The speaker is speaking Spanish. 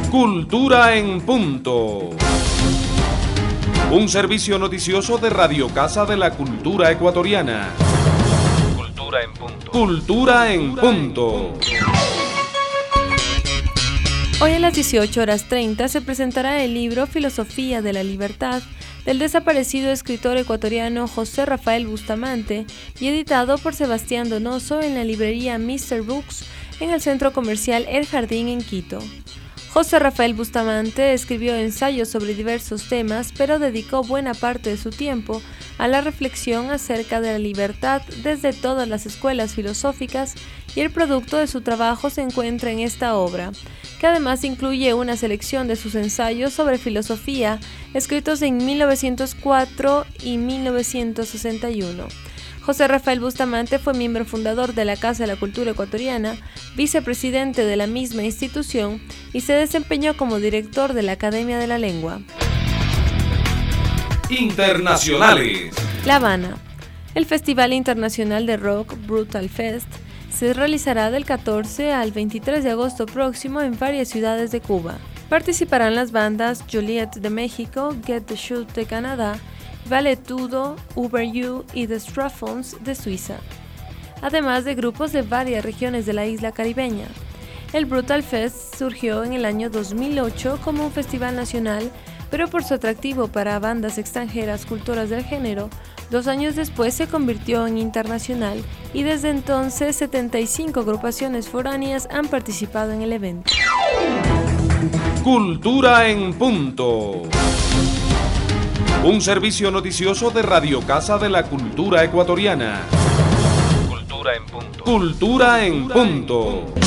Cultura en Punto. Un servicio noticioso de Radio Casa de la Cultura Ecuatoriana. Cultura en Punto. Cultura en Punto. Hoy a las 18:30 se presentará el libro Filosofía de la Libertad del desaparecido escritor ecuatoriano José Rafael Bustamante y editado por Sebastián Donoso en la librería Mr. Books en el centro comercial El Jardín en Quito. José Rafael Bustamante escribió ensayos sobre diversos temas, pero dedicó buena parte de su tiempo a la reflexión acerca de la libertad desde todas las escuelas filosóficas, y el producto de su trabajo se encuentra en esta obra, que además incluye una selección de sus ensayos sobre filosofía escritos en 1904 y 1961. José Rafael Bustamante fue miembro fundador de la Casa de la Cultura Ecuatoriana, vicepresidente de la misma institución y se desempeñó como director de la Academia de la Lengua. Internacionales. La Habana. El Festival Internacional de Rock Brutal Fest se realizará del 14 al 23 de agosto próximo en varias ciudades de Cuba. Participarán las bandas Joliet de México, Get the Shoot de Canadá, Valetudo, Uber You y The Straffons de Suiza, además de grupos de varias regiones de la isla caribeña. El Brutal Fest surgió en el año 2008 como un festival nacional, pero por su atractivo para bandas extranjeras cultoras del género, 2 años después se convirtió en internacional y desde entonces 75 agrupaciones foráneas han participado en el evento. Cultura en Punto. Un servicio noticioso de Radio Casa de la Cultura Ecuatoriana. Cultura en Punto. Cultura en Punto.